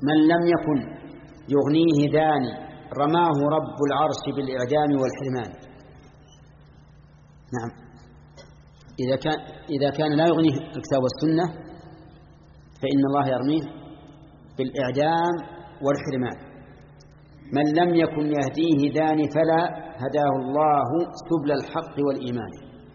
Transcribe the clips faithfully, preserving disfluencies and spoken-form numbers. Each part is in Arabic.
من لم يكن يغنيه داني رماه رب العرش بالإعدام والحرمان. نعم، إذا كان إذا كان لا يغنيه الكتاب والسنة فإن الله يرميه بالإعدام والحرمان. من لم يكن يهديه داني فلا هداه الله سبل الحق والإيمان.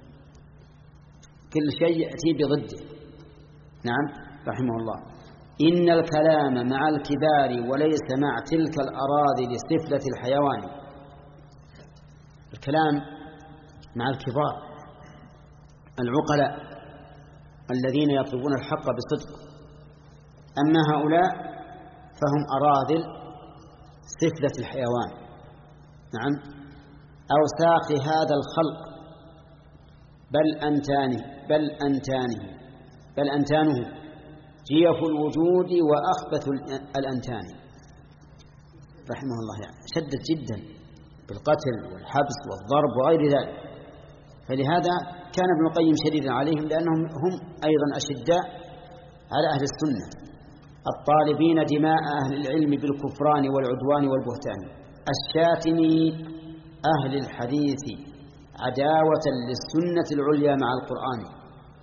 كل شيء يأتي بضده. نعم رحمه الله. إن الكلام مع الكبار وليس مع تلك الأراضي لسفلة الحيوان. الكلام مع الكبار العقلاء الذين يطلبون الحق بصدق. أما هؤلاء فهم أراذل سفلة الحيوان. نعم، أوساخ هذا الخلق بل أنتانه بل أنتانه بل أنتانه جيف الوجود وأخبث الأنتان. رحمه الله يعني شدد جدا بالقتل والحبس والضرب وغير ذلك. فلهذا كان ابن القيم شديدا عليهم لأنهم هم أيضا أشداء على أهل السنة الطالبين دماء أهل العلم بالكفران والعدوان والبهتان الشاتمي أهل الحديث عداوة للسنة العليا مع القرآن.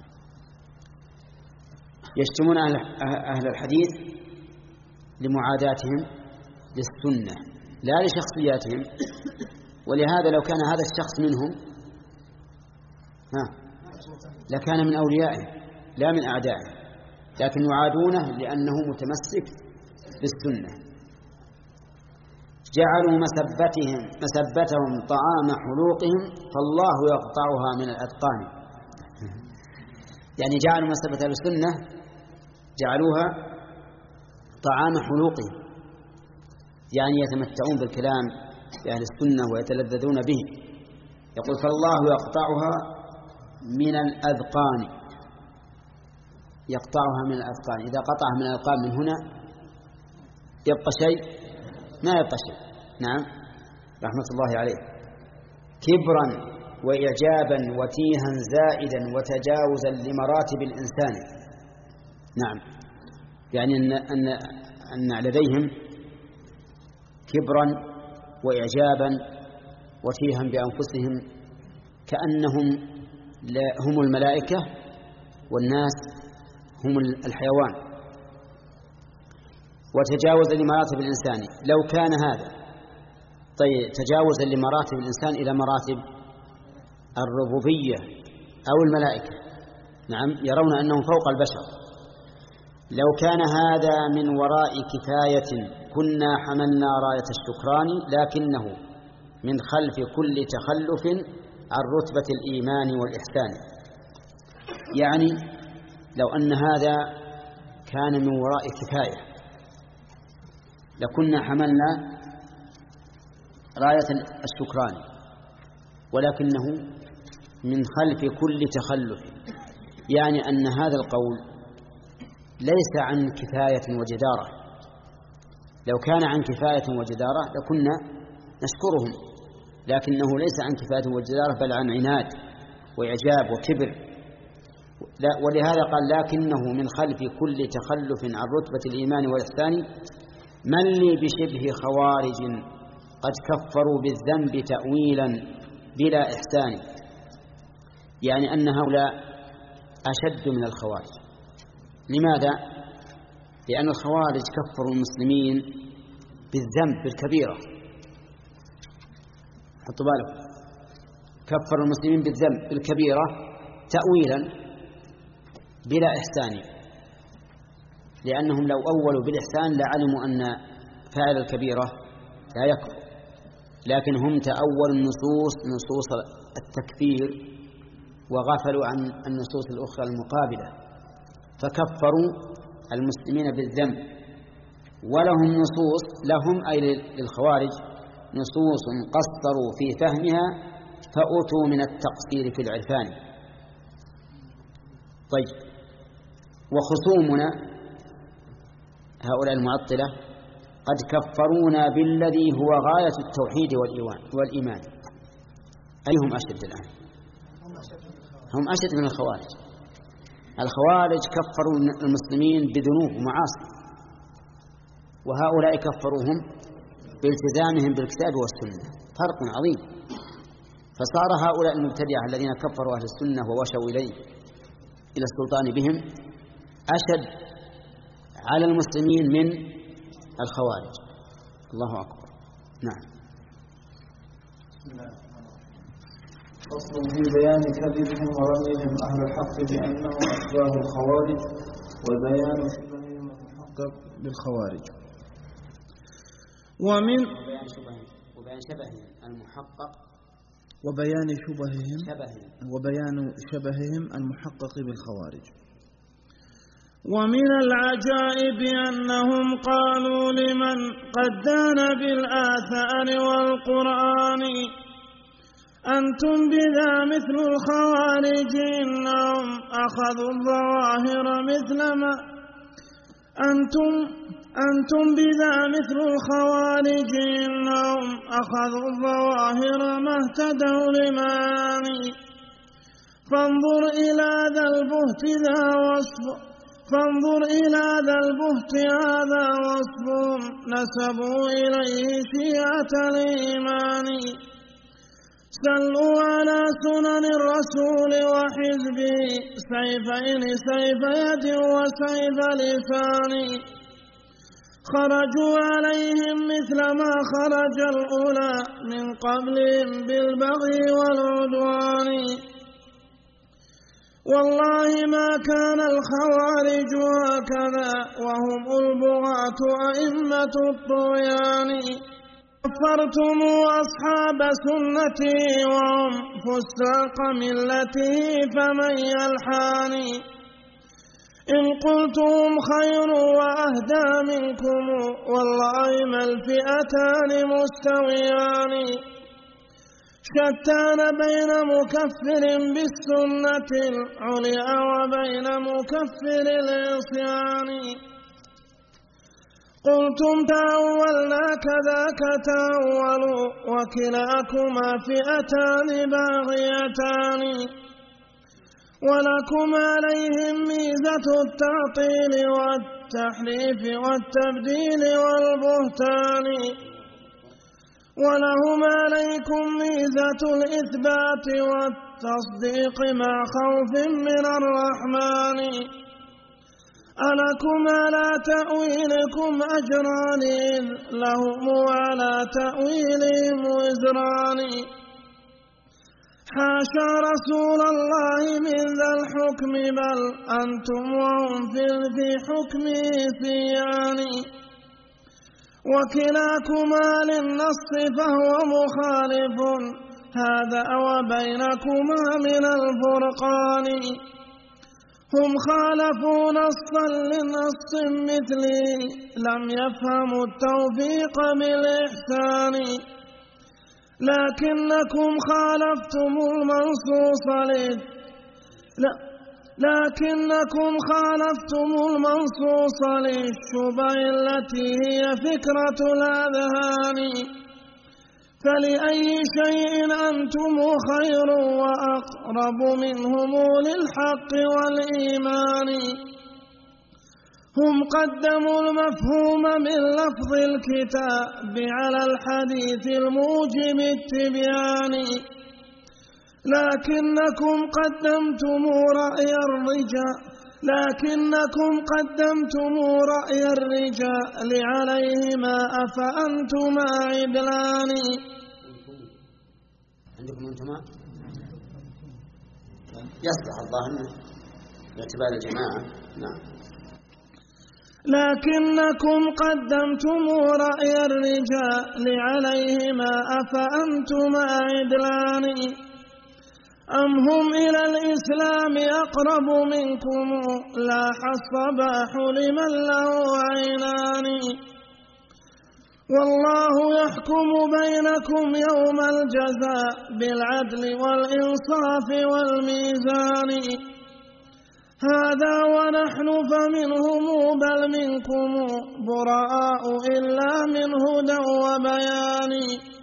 يشتمون أهل, أهل الحديث لمعاداتهم للسنة لا لشخصياتهم. ولهذا لو كان هذا الشخص منهم ها لكان من أوليائه لا من أعدائه، لكن يعادونه لأنه متمسك بالسنة. جعلوا مسبتهم مسبتهم طعام حلوقهم فالله يقطعها من الأذقان. يعني جعلوا مسبة السنة جعلوها طعام حلوقهم، يعني يتمتعون بالكلام بأهل السنة ويتلذذون به. يقول فالله يقطعها من الأذقان. يقطعها من الأذقان، إذا قطعها من الأذقان من هنا يبقى شيء؟ ما يبقى شيء. نعم رحمة الله عليه. كبرا وإعجابا وتيها زائدا وتجاوزا لمراتب الإنسان. نعم، يعني أن, أن, أن لديهم كبرا وإعجابا وتيها بأنفسهم كأنهم هم الملائكة والناس هم الحيوان. وتجاوزا لمراتب الإنسان. لو كان هذا طيب تجاوزا لمراتب الإنسان إلى مراتب الربوبية أو الملائكة، نعم يرون أنهم فوق البشر. لو كان هذا من وراء كفاية كنا حملنا راية الشكران، لكنه من خلف كل تخلف عن رتبة الإيمان والإحسان. يعني لو أن هذا كان من وراء كفاية لكنا حملنا راية الشكران، ولكنه من خلف كل تخلف، يعني أن هذا القول ليس عن كفاية وجدارة. لو كان عن كفاية وجدارة لكنا نشكرهم، لكنه ليس عن كفاية وجدارة بل عن عناد وإعجاب وكبر. ولهذا قال لكنه من خلف كل تخلف عن رتبة الإيمان والإحسان من لي بشبه خوارج قد كفروا بالذنب تأويلا بلا إحسان. يعني أن هؤلاء أشد من الخوارج. لماذا؟ لأن الخوارج كفروا المسلمين بالذنب بالكبيرة. حطوا بالكم، كفروا المسلمين بالذنب بالكبيرة تأويلا بلا إحسان، لأنهم لو أولوا بالإحسان لعلموا أن فاعل الكبيرة لا يكفر، لكن هم تأولوا النصوص نصوص التكفير وغفلوا عن النصوص الأخرى المقابلة، فكفروا المسلمين بالذنب. ولهم نصوص لهم أي للخوارج نصوص قصروا في فهمها فأتوا من التقصير في العرفان. طيب، وخصومنا هؤلاء المعطلة قد كفرونا بالذي هو غاية التوحيد والإيمان. أيهم أشد الآن؟ هم أشد من الخوارج. الخوارج كفروا المسلمين بذنوب ومعاصي، وهؤلاء كفروهم بالتزامهم بالكتاب والسنة، فرق عظيم. فصار هؤلاء المبتدعة الذين كفروا أهل السنة ووشوا إليه إلى السلطان بهم أشد على المسلمين من الخوارج. الله أكبر. نعم. فصل في بيان كذبهم ورميهم أهل الحق بأنهم أشباه الخوارج، وبيان شبههم المحقق بالخوارج. ومن وبيان شبههم المحقق وبيان شبههم وبيان شبههم المحقق بالخوارج. ومن العجائب أنهم قالوا لمن قد دان بالآثار والقرآن أنتم بذا مثل الخوارج، إنهم أخذوا الظواهر مثل ما أنتم أنتم بذا مثل الخوارج، إنهم أخذوا الظواهر ما اهتدوا لمعاني. فانظر إلى ذا البهت ذا وصف فانظر إلى ذا البهت هذا وصف نسبوا إليه شيعة الإيمان. سلوا على سنن الرسول وحزبه سيفين، سيف يد وسيف لسان. خرجوا عليهم مثل ما خرج الأولى من قبلهم بالبغي والعدوان. والله ما كان الخوارج هكذا وهم البغاة أئمة الطغيان. كفرتم أصحاب سنتي وهم فساق ملته فمن يلحاني. إن قلتم خير وأهدى منكم والله ما الفئتان مستويان. شتان بين مكفر بالسنة العليا وبين مكفر العصيان. قلتم تأولنا كذاك تأولوا وكلاكما فئتان باغيتان. ولكم عليهم ميزة التعطيل والتحريف والتبديل والبهتان. ولهم عليكم ميزة الإثبات والتصديق مع خوف من الرحمن. ألكم على تأويلكم أجران إذ لهم على تأويلهم وزران. حاشا رسول الله من ذا الحكم بل أنتم وهم في حكمه سيان. وكلاكما للنص فهو مخالف هذا وبينكما من الفرقان. هم خالفوا نصا لنص مثلي لم يفهموا التوفيق بالإحسان. لكنكم خالفتم المنصوص لا لكنكم خالفتم المنصوص للشبه التي هي فكرة الأذهان. فلأي شيء أنتم خير وأقرب منهم للحق والإيمان. هم قدموا المفهوم من لفظ الكتاب على الحديث الموجب التبيان. لكنكم قدمتم رأي الرجال لكنكم قدمتم رأي الرجال عليهما أفأنتما عدلان. عندكم أنتما يصلح الظاهر باعتبار الجماعة. نعم. لكنكم قدمتم رأي الرجال عليهما أفأنتما عدلان. أم هم إلى الإسلام أقرب منكم لاح الصباح لمن له عينان. والله يحكم بينكم يوم الجزاء بالعدل والإنصاف والميزان. هذا ونحن فمنهم بل منكم براء إلا من هدى وبيان.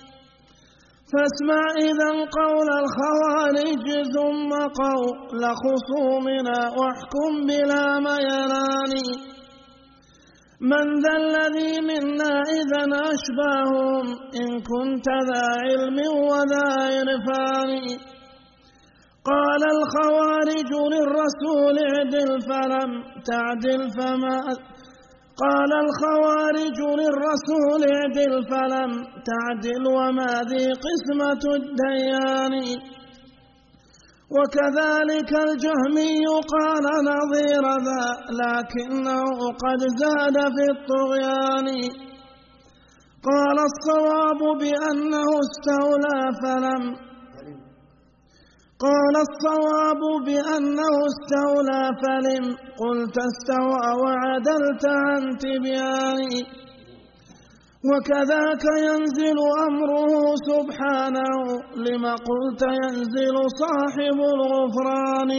فاسمع إذا قول الخوارج ثم قول خصومنا واحكم بلا ميلان. من ذا الذي من إذا أشباههم إن كنت ذا علم وذا عرفان. قال الخوارج للرسول اعدل فلم تعدل فما قال الخوارج للرسول اعدل فلم تعدل وما ذي قسمة الديان. وكذلك الجهمي قال نظير ذا لكنه قد زاد في الطغيان. قال الصواب بأنه استولى فلم قال الصواب بأنه استولى فلم قلت استوى وعدلت عن تبيان. وكذاك ينزل أمره سبحانه لما قلت ينزل صاحب الغفران.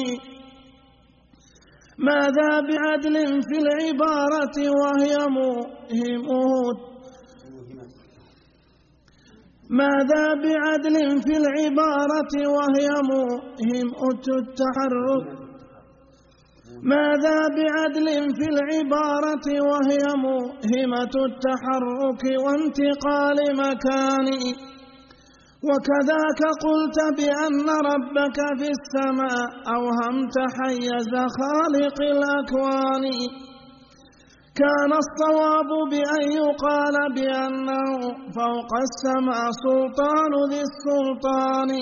ماذا بعدل في العبارة وهي موهمه ماذا بعدل في العبارة وهي موهمة التحرك ماذا بعدل في العبارة وهي موهمة التحرك وانتقال مكان. وكذاك قلت بأن ربك في السماء أوهمت حيز خالق الأكوان. كان الصواب بأن يقال بأنه فوق السماء سلطان ذي السلطان.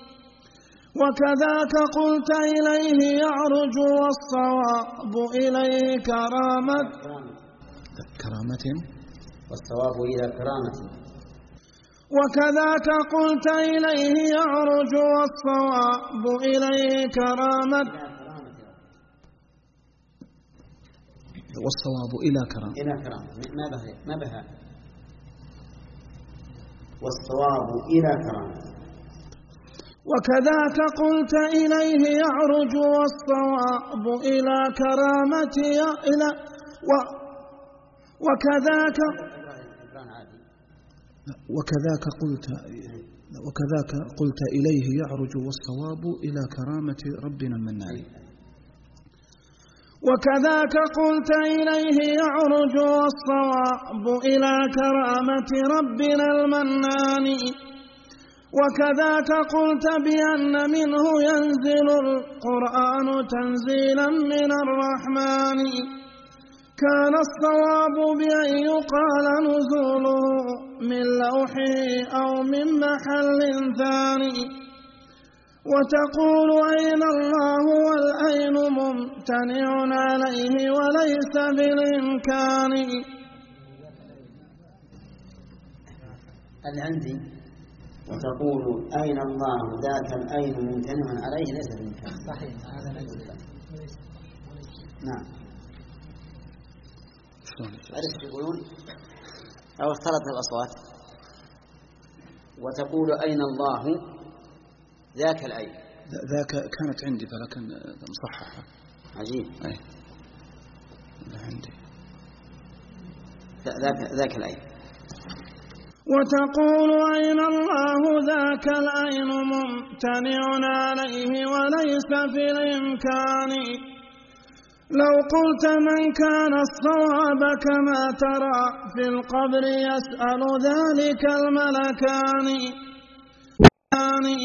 وكذاك قلت إليه يعرج والصواب إليه كرامة كرامة والصواب إلى كرامة. وكذاك قلت إليه يعرج والصواب إليه كرامة والصواب إلى كرامة إلى كرامة ما بها ما بها والصواب إلى كرامة. وكذاك قلت إليه يعرج والصواب إلى كرامة إلى و وكذاك وكذاك قلت وكذاك قلت إليه يعرج والصواب إلى كرامة ربنا المنان. وكذاك قلت إليه يعرج والصواب إلى كرامة ربنا المنان. وكذاك قلت بأن منه ينزل القرآن تنزيلا من الرحمن. كان الصواب بأن يقال نزوله من لوحه أو من محل ثاني. وتقول أين الله والأين ممتنع عليه وليس بالإمكان. العندي وتقول أين الله ذاك الأين ممتنع عليه ليس بالإمكان. صحيح هذا ليس. نعم. عرفت يقولون أو اختلط الأصوات. وتقول أين الله ذاك الأين. ذاك كانت عندي فلكن مصححة. عجيب. أي. عندي. ذاك ذاك الأين. وتقول أين الله ذاك الأين ممتنع عليه وليس في الإمكان. لو قلت من كان الصواب كما ترى في القبر يسأل ذلك الملكان.